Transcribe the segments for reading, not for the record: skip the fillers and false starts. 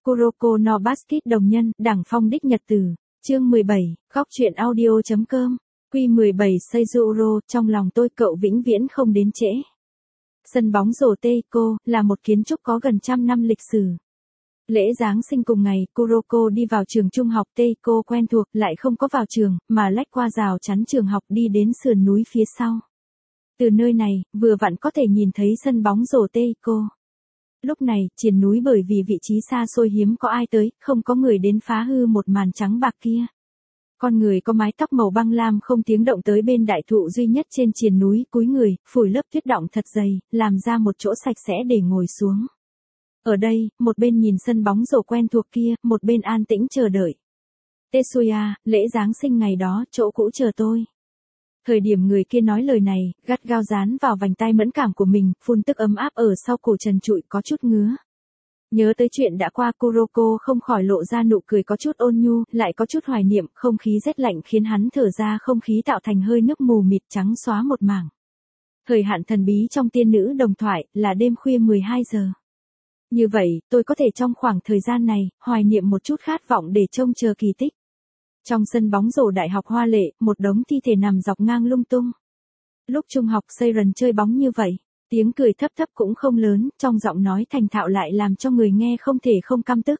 Kuroko no Basket đồng nhân, Đảng Phong đích nhật tử. Chương 17, góc truyện audio.com. Q17 Seizuro, trong lòng tôi cậu vĩnh viễn không đến trễ. Sân bóng rổ Teiko là một kiến trúc có gần 100 năm lịch sử. Lễ Giáng sinh cùng ngày, Kuroko đi vào trường trung học Teiko quen thuộc, lại không có vào trường, mà lách qua rào chắn trường học đi đến sườn núi phía sau. Từ nơi này, vừa vặn có thể nhìn thấy sân bóng rổ Teiko. Lúc này, triền núi bởi vì vị trí xa xôi hiếm có ai tới, không có người đến phá hư một màn trắng bạc kia. Con người có mái tóc màu băng lam không tiếng động tới bên đại thụ duy nhất trên triền núi, cúi người, phủi lớp tuyết đọng thật dày, làm ra một chỗ sạch sẽ để ngồi xuống. Ở đây, một bên nhìn sân bóng rổ quen thuộc kia, một bên an tĩnh chờ đợi. Tetsuya, lễ Giáng sinh ngày đó, chỗ cũ chờ tôi. Thời điểm người kia nói lời này, gắt gao dán vào vành tai mẫn cảm của mình, phun tức ấm áp ở sau cổ trần trụi có chút ngứa. Nhớ tới chuyện đã qua, Kuroko không khỏi lộ ra nụ cười có chút ôn nhu, lại có chút hoài niệm, không khí rét lạnh khiến hắn thở ra không khí tạo thành hơi nước mù mịt trắng xóa một mảng. Thời hạn thần bí trong tiên nữ đồng thoại, là đêm khuya 12 giờ. Như vậy, tôi có thể trong khoảng thời gian này, hoài niệm một chút khát vọng để trông chờ kỳ tích. Trong sân bóng rổ đại học hoa lệ, một đống thi thể nằm dọc ngang lung tung. Lúc trung học Seiren chơi bóng như vậy, tiếng cười thấp thấp cũng không lớn, trong giọng nói thành thạo lại làm cho người nghe không thể không căm tức.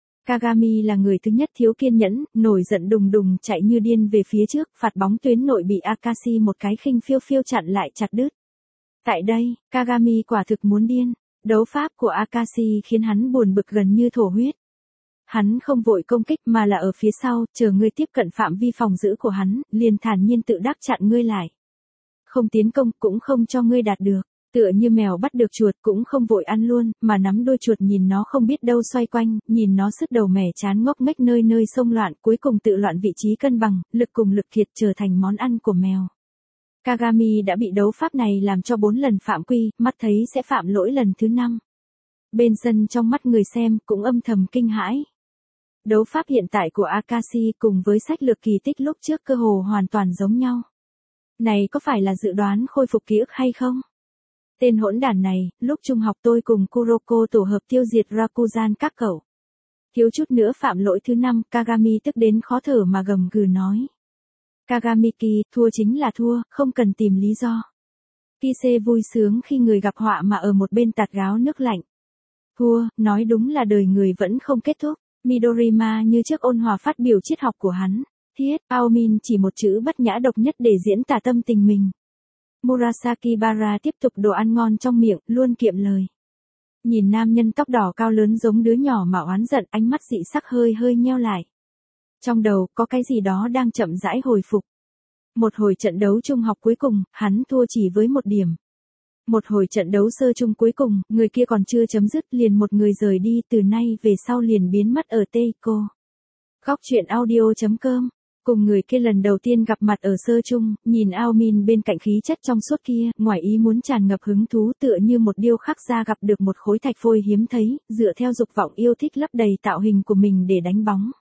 Kagami là người thứ nhất thiếu kiên nhẫn, nổi giận đùng đùng chạy như điên về phía trước, phạt bóng tuyến nội bị Akashi một cái khinh phiêu phiêu chặn lại chặt đứt. Tại đây, Kagami quả thực muốn điên, đấu pháp của Akashi khiến hắn buồn bực gần như thổ huyết. Hắn không vội công kích mà là ở phía sau, chờ ngươi tiếp cận phạm vi phòng giữ của hắn, liền thản nhiên tự đắc chặn ngươi lại. Không tiến công cũng không cho ngươi đạt được, tựa như mèo bắt được chuột cũng không vội ăn luôn, mà nắm đôi chuột nhìn nó không biết đâu xoay quanh, nhìn nó sứt đầu mẻ chán ngốc nghếch nơi nơi xông loạn, cuối cùng tự loạn vị trí cân bằng, lực cùng lực kiệt trở thành món ăn của mèo. Kagami đã bị đấu pháp này làm cho 4 lần phạm quy, mắt thấy sẽ phạm lỗi lần thứ 5. Bên sân trong mắt người xem cũng âm thầm kinh hãi. Đấu pháp hiện tại của Akashi cùng với sách lược kỳ tích lúc trước cơ hồ hoàn toàn giống nhau. Này có phải là dự đoán khôi phục ký ức hay không? Tên hỗn đản này, lúc trung học tôi cùng Kuroko tổ hợp tiêu diệt Rakuzan các cậu. Thiếu chút nữa phạm lỗi thứ 5, Kagami tức đến khó thở mà gầm gừ nói. Kagamiki, thua chính là thua, không cần tìm lý do. Kise vui sướng khi người gặp họa mà ở một bên tạt gáo nước lạnh. Thua, nói đúng là đời người vẫn không kết thúc. Midorima như trước ôn hòa phát biểu triết học của hắn. Thiết, Aomin chỉ một chữ bất nhã độc nhất để diễn tả tâm tình mình. Murasaki Bara tiếp tục đồ ăn ngon trong miệng, luôn kiệm lời. Nhìn nam nhân tóc đỏ cao lớn giống đứa nhỏ mà oán giận, ánh mắt dị sắc hơi hơi nheo lại. Trong đầu có cái gì đó đang chậm rãi hồi phục. Một hồi trận đấu trung học cuối cùng, hắn thua chỉ với 1 điểm. Một hồi trận đấu sơ trung cuối cùng, người kia còn chưa chấm dứt liền một người rời đi, từ nay về sau liền biến mất ở Teiko. Góc truyện audio.com. Cùng người kia lần đầu tiên gặp mặt ở sơ trung, nhìn Aomin bên cạnh khí chất trong suốt kia, ngoài ý muốn tràn ngập hứng thú tựa như một điêu khắc gia gặp được một khối thạch phôi hiếm thấy, dựa theo dục vọng yêu thích lấp đầy tạo hình của mình để đánh bóng.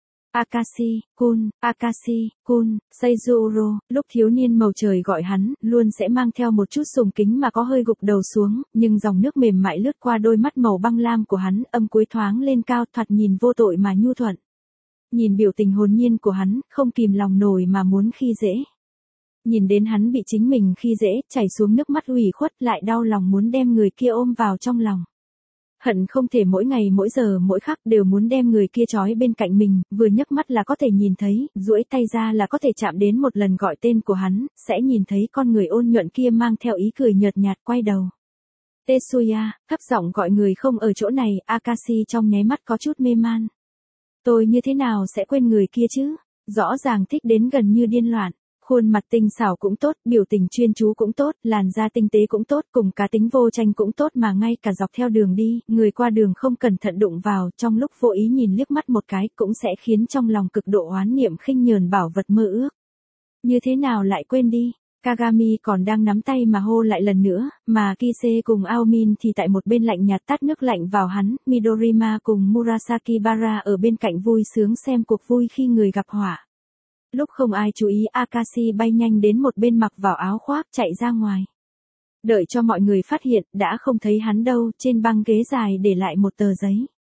Akashi-kun, Seizuro, lúc thiếu niên màu trời gọi hắn, luôn sẽ mang theo một chút sùng kính mà có hơi gục đầu xuống, nhưng dòng nước mềm mại lướt qua đôi mắt màu băng lam của hắn, âm cuối thoáng lên cao, thoạt nhìn vô tội mà nhu thuận. Nhìn biểu tình hồn nhiên của hắn, không kìm lòng nổi mà muốn khi dễ. Nhìn đến hắn bị chính mình khi dễ, chảy xuống nước mắt ủy khuất, lại đau lòng muốn đem người kia ôm vào trong lòng. Hận không thể mỗi ngày mỗi giờ mỗi khắc đều muốn đem người kia trói bên cạnh mình, vừa nhấc mắt là có thể nhìn thấy, duỗi tay ra là có thể chạm đến một lần gọi tên của hắn, sẽ nhìn thấy con người ôn nhuận kia mang theo ý cười nhợt nhạt quay đầu. Tetsuya, thấp giọng gọi người không ở chỗ này, Akashi trong nháy mắt có chút mê man. Tôi như thế nào sẽ quên người kia chứ? Rõ ràng thích đến gần như điên loạn. Khuôn mặt tinh xảo cũng tốt, biểu tình chuyên chú cũng tốt, làn da tinh tế cũng tốt, cùng cá tính vô tranh cũng tốt mà ngay cả dọc theo đường đi, người qua đường không cẩn thận đụng vào, trong lúc vô ý nhìn liếc mắt một cái cũng sẽ khiến trong lòng cực độ oán niệm khinh nhờn bảo vật mơ ước. Như thế nào lại quên đi? Kagami còn đang nắm tay mà hô lại lần nữa, mà Kise cùng Aomin thì tại một bên lạnh nhạt tát nước lạnh vào hắn, Midorima cùng Murasaki Bara ở bên cạnh vui sướng xem cuộc vui khi người gặp họa. Lúc không ai chú ý, Akashi bay nhanh đến một bên mặc vào áo khoác chạy ra ngoài. Đợi cho mọi người phát hiện, đã không thấy hắn đâu, trên băng ghế dài để lại một tờ giấy.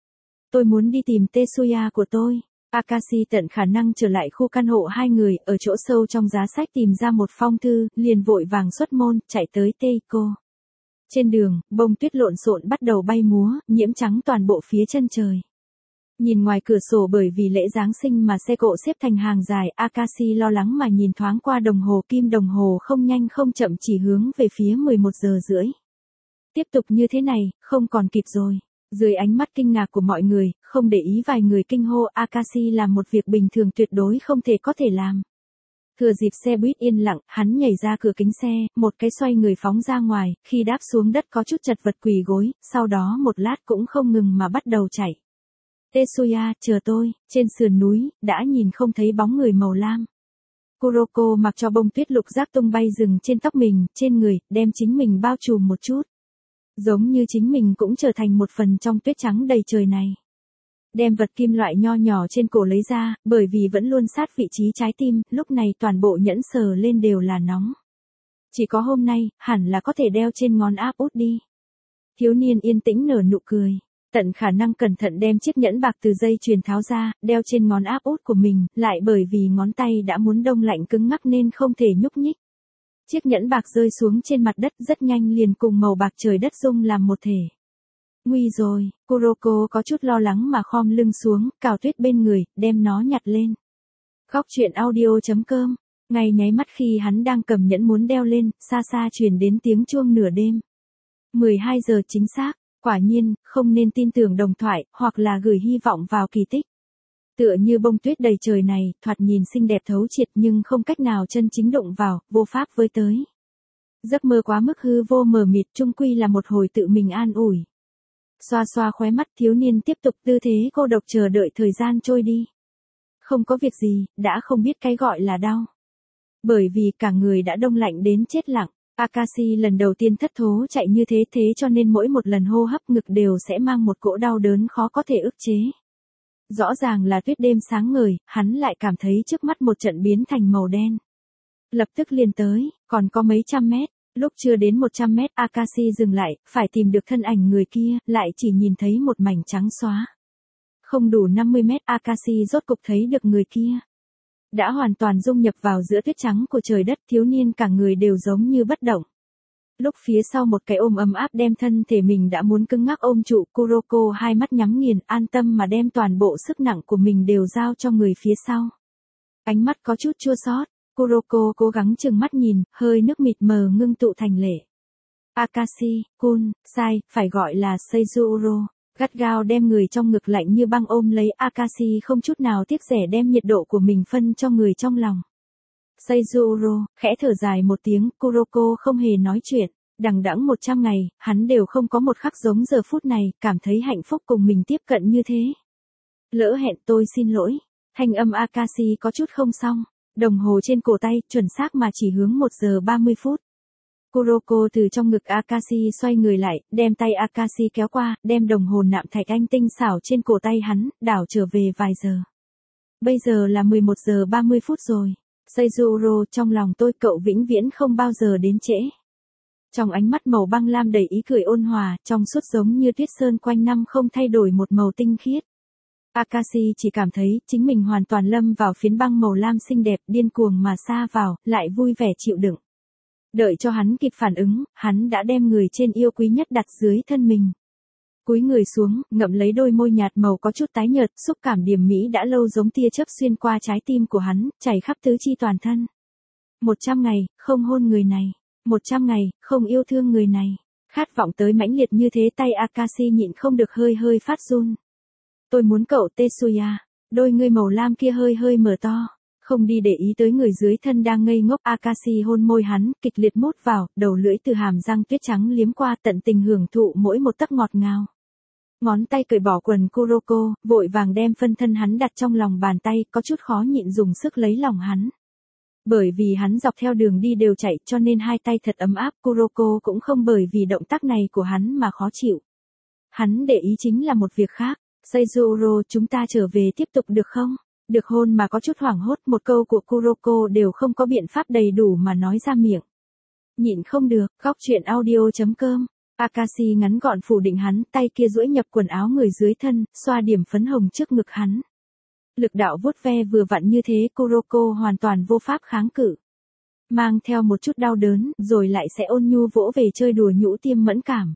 Tôi muốn đi tìm Tetsuya của tôi. Akashi tận khả năng trở lại khu căn hộ hai người, ở chỗ sâu trong giá sách tìm ra một phong thư, liền vội vàng xuất môn, chạy tới Teiko. Trên đường, bông tuyết lộn xộn bắt đầu bay múa, nhiễm trắng toàn bộ phía chân trời. Nhìn ngoài cửa sổ bởi vì lễ Giáng sinh mà xe cộ xếp thành hàng dài, Akashi lo lắng mà nhìn thoáng qua đồng hồ kim, đồng hồ không nhanh không chậm chỉ hướng về phía 11 giờ rưỡi. Tiếp tục như thế này, không còn kịp rồi. Dưới ánh mắt kinh ngạc của mọi người, không để ý vài người kinh hô, Akashi làm một việc bình thường tuyệt đối không thể có thể làm. Thừa dịp xe buýt yên lặng, hắn nhảy ra cửa kính xe, một cái xoay người phóng ra ngoài, khi đáp xuống đất có chút chật vật quỳ gối, sau đó một lát cũng không ngừng mà bắt đầu chạy. Tetsuya, chờ tôi, trên sườn núi, đã nhìn không thấy bóng người màu lam. Kuroko mặc cho bông tuyết lục giác tung bay rừng trên tóc mình, trên người, đem chính mình bao trùm một chút. Giống như chính mình cũng trở thành một phần trong tuyết trắng đầy trời này. Đem vật kim loại nho nhỏ trên cổ lấy ra, bởi vì vẫn luôn sát vị trí trái tim, lúc này toàn bộ nhẫn sờ lên đều là nóng. Chỉ có hôm nay, hẳn là có thể đeo trên ngón áp út đi. Thiếu niên yên tĩnh nở nụ cười. Tận khả năng cẩn thận đem chiếc nhẫn bạc từ dây chuyền tháo ra, đeo trên ngón áp út của mình, lại bởi vì ngón tay đã muốn đông lạnh cứng ngắc nên không thể nhúc nhích. Chiếc nhẫn bạc rơi xuống trên mặt đất rất nhanh liền cùng màu bạc trời đất dung làm một thể. Nguy rồi, Kuroko có chút lo lắng mà khom lưng xuống, cào tuyết bên người, đem nó nhặt lên. Khóc chuyện audio.com, ngay nháy mắt khi hắn đang cầm nhẫn muốn đeo lên, xa xa truyền đến tiếng chuông nửa đêm. 12 giờ chính xác, quả nhiên, không nên tin tưởng đồng thoại, hoặc là gửi hy vọng vào kỳ tích. Tựa như bông tuyết đầy trời này, thoạt nhìn xinh đẹp thấu triệt nhưng không cách nào chân chính đụng vào, vô pháp với tới. Giấc mơ quá mức hư vô mờ mịt, chung quy là một hồi tự mình an ủi. Xoa xoa khóe mắt, thiếu niên tiếp tục tư thế cô độc chờ đợi thời gian trôi đi. Không có việc gì, đã không biết cái gọi là đau. Bởi vì cả người đã đông lạnh đến chết lặng. Akashi lần đầu tiên thất thố chạy như thế cho nên mỗi một lần hô hấp ngực đều sẽ mang một cỗ đau đớn khó có thể ức chế. Rõ ràng là tuyết đêm sáng ngời, hắn lại cảm thấy trước mắt một trận biến thành màu đen. Lập tức liền tới, còn có mấy trăm mét. Lúc chưa đến 100 mét, Akashi dừng lại, phải tìm được thân ảnh người kia, lại chỉ nhìn thấy một mảnh trắng xóa. Không đủ 50 mét, Akashi rốt cục thấy được người kia. Đã hoàn toàn dung nhập vào giữa tuyết trắng của trời đất, thiếu niên cả người đều giống như bất động. Lúc phía sau một cái ôm ấm áp đem thân thể mình đã muốn cứng ngắc ôm trụ, Kuroko hai mắt nhắm nghiền, an tâm mà đem toàn bộ sức nặng của mình đều giao cho người phía sau. Ánh mắt có chút chua xót. Kuroko cố gắng chừng mắt nhìn, hơi nước mịt mờ ngưng tụ thành lệ. Akashi, Kun, sai, phải gọi là Seizuro, gắt gao đem người trong ngực lạnh như băng ôm lấy. Akashi không chút nào tiếc rẻ đem nhiệt độ của mình phân cho người trong lòng. Seizuro, khẽ thở dài một tiếng, Kuroko không hề nói chuyện. Đằng đẵng 100 ngày, hắn đều không có một khắc giống giờ phút này, cảm thấy hạnh phúc cùng mình tiếp cận như thế. Lỡ hẹn, tôi xin lỗi. Thanh âm Akashi có chút không xong. Đồng hồ trên cổ tay, chuẩn xác mà chỉ hướng 1 giờ 30 phút. Kuroko từ trong ngực Akashi xoay người lại, đem tay Akashi kéo qua, đem đồng hồ nạm thạch anh tinh xảo trên cổ tay hắn, đảo trở về vài giờ. Bây giờ là 11 giờ 30 phút rồi. Seizuro, trong lòng tôi cậu vĩnh viễn không bao giờ đến trễ. Trong ánh mắt màu băng lam đầy ý cười ôn hòa, trong suốt giống như tuyết sơn quanh năm không thay đổi một màu tinh khiết. Akashi chỉ cảm thấy chính mình hoàn toàn lâm vào phiến băng màu lam xinh đẹp, điên cuồng mà sa vào, lại vui vẻ chịu đựng. Đợi cho hắn kịp phản ứng, hắn đã đem người trên yêu quý nhất đặt dưới thân mình. Cúi người xuống, ngậm lấy đôi môi nhạt màu có chút tái nhợt, xúc cảm điềm mỹ đã lâu giống tia chớp xuyên qua trái tim của hắn, chảy khắp tứ chi toàn thân. 100 ngày, không hôn người này. 100 ngày, không yêu thương người này. Khát vọng tới mãnh liệt như thế, tay Akashi nhịn không được hơi phát run. Tôi muốn cậu Tetsuya. Đôi ngươi màu lam kia hơi mở to. Không đi để ý tới người dưới thân đang ngây ngốc. Akashi hôn môi hắn, kịch liệt mút vào, đầu lưỡi từ hàm răng tuyết trắng liếm qua, tận tình hưởng thụ mỗi một tấc ngọt ngào. Ngón tay cởi bỏ quần Kuroko, vội vàng đem phân thân hắn đặt trong lòng bàn tay, có chút khó nhịn dùng sức lấy lòng hắn. Bởi vì hắn dọc theo đường đi đều chạy cho nên hai tay thật ấm áp, Kuroko cũng không bởi vì động tác này của hắn mà khó chịu. Hắn để ý chính là một việc khác. Seizuro, chúng ta trở về tiếp tục được không? Được hôn mà có chút hoảng hốt, một câu của Kuroko đều không có biện pháp đầy đủ mà nói ra miệng. Nhịn không được, khóc chuyện audio.com Akashi ngắn gọn phủ định hắn, tay kia duỗi nhập quần áo người dưới thân, xoa điểm phấn hồng trước ngực hắn. Lực đạo vuốt ve vừa vặn như thế, Kuroko hoàn toàn vô pháp kháng cự. Mang theo một chút đau đớn, rồi lại sẽ ôn nhu vỗ về chơi đùa nhũ tiêm mẫn cảm.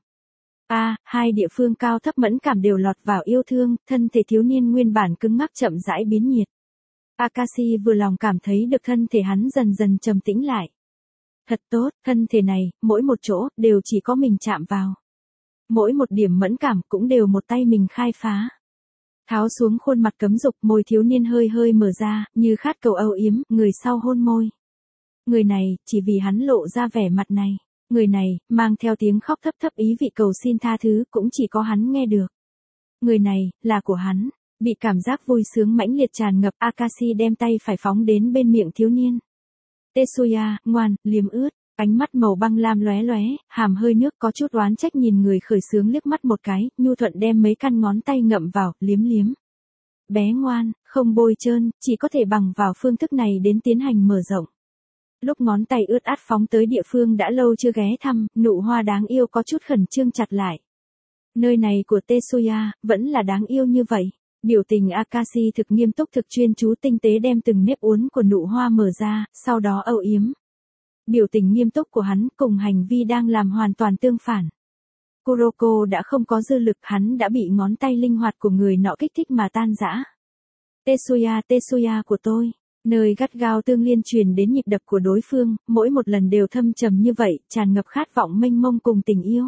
Hai địa phương cao thấp mẫn cảm đều lọt vào yêu thương, thân thể thiếu niên nguyên bản cứng ngắc chậm rãi biến nhiệt. Akashi vừa lòng cảm thấy được thân thể hắn dần dần trầm tĩnh lại. Thật tốt, thân thể này, mỗi một chỗ, đều chỉ có mình chạm vào. Mỗi một điểm mẫn cảm cũng đều một tay mình khai phá. Tháo xuống khuôn mặt cấm dục, môi thiếu niên hơi hơi mở ra, như khát cầu âu yếm, người sau hôn môi. Người này, chỉ vì hắn lộ ra vẻ mặt này. Người này, mang theo tiếng khóc thấp thấp ý vị cầu xin tha thứ, cũng chỉ có hắn nghe được. Người này, là của hắn. Bị cảm giác vui sướng mãnh liệt tràn ngập, Akashi đem tay phải phóng đến bên miệng thiếu niên. Tetsuya, ngoan, liếm ướt, ánh mắt màu băng lam lóe lóe, hàm hơi nước có chút oán trách nhìn người khởi xướng liếc mắt một cái, nhu thuận đem mấy căn ngón tay ngậm vào, liếm liếm. Bé ngoan, không bôi trơn, chỉ có thể bằng vào phương thức này đến tiến hành mở rộng. Lúc ngón tay ướt át phóng tới địa phương đã lâu chưa ghé thăm, nụ hoa đáng yêu có chút khẩn trương chặt lại. Nơi này của Tetsuya, vẫn là đáng yêu như vậy. Biểu tình Akashi thực nghiêm túc thực chuyên chú tinh tế đem từng nếp uốn của nụ hoa mở ra, sau đó âu yếm. Biểu tình nghiêm túc của hắn cùng hành vi đang làm hoàn toàn tương phản. Kuroko đã không có dư lực, hắn đã bị ngón tay linh hoạt của người nọ kích thích mà tan rã. Tetsuya, Tetsuya của tôi. Nơi gắt gao tương liên truyền đến nhịp đập của đối phương, mỗi một lần đều thâm trầm như vậy, tràn ngập khát vọng mênh mông cùng tình yêu.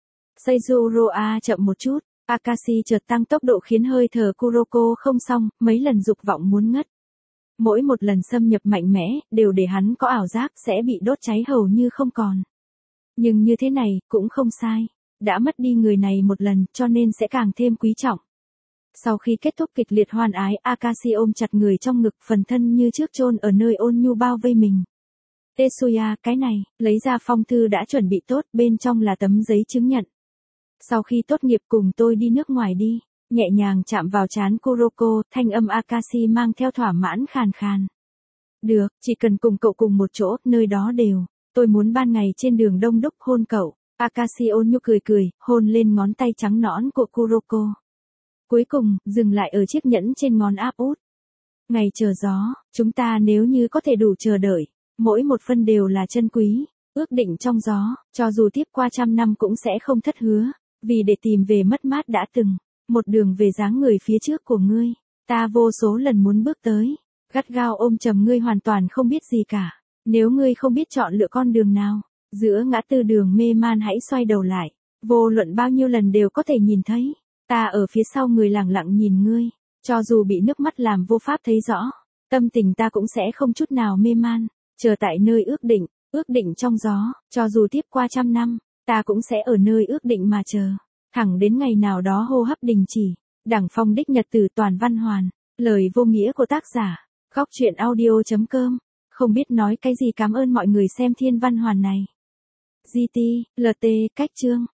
Seizuru chậm một chút. Akashi chợt tăng tốc độ khiến hơi thở Kuroko không xong, mấy lần dục vọng muốn ngất. Mỗi một lần xâm nhập mạnh mẽ, đều để hắn có ảo giác sẽ bị đốt cháy hầu như không còn. Nhưng như thế này, cũng không sai. Đã mất đi người này một lần, cho nên sẽ càng thêm quý trọng. Sau khi kết thúc kịch liệt hoan ái, Akashi ôm chặt người trong ngực, phần thân như trước chôn ở nơi ôn nhu bao vây mình. Tetsuya, cái này, lấy ra phong thư đã chuẩn bị tốt, bên trong là tấm giấy chứng nhận. Sau khi tốt nghiệp cùng tôi đi nước ngoài đi, nhẹ nhàng chạm vào trán Kuroko, thanh âm Akashi mang theo thỏa mãn khàn khàn. Được, chỉ cần cùng cậu cùng một chỗ, nơi đó đều. Tôi muốn ban ngày trên đường đông đúc hôn cậu. Akashi ôn nhu cười cười, hôn lên ngón tay trắng nõn của Kuroko. Cuối cùng, dừng lại ở chiếc nhẫn trên ngón áp út. Ngày chờ gió, chúng ta nếu như có thể đủ chờ đợi, mỗi một phân đều là chân quý, ước định trong gió, cho dù tiếp qua 100 năm cũng sẽ không thất hứa, vì để tìm về mất mát đã từng, một đường về dáng người phía trước của ngươi, ta vô số lần muốn bước tới, gắt gao ôm chầm ngươi hoàn toàn không biết gì cả, nếu ngươi không biết chọn lựa con đường nào, giữa ngã tư đường mê man hãy xoay đầu lại, vô luận bao nhiêu lần đều có thể nhìn thấy. Ta ở phía sau người lặng lặng nhìn ngươi, cho dù bị nước mắt làm vô pháp thấy rõ, tâm tình ta cũng sẽ không chút nào mê man, chờ tại nơi ước định trong gió, cho dù tiếp qua 100 năm, ta cũng sẽ ở nơi ước định mà chờ, thẳng đến ngày nào đó hô hấp đình chỉ. Đẳng Phong đích nhật từ toàn văn hoàn, lời vô nghĩa của tác giả, Góc Truyện Audio.com, không biết nói cái gì, cảm ơn mọi người xem thiên văn hoàn này. GT, LT, cách chương.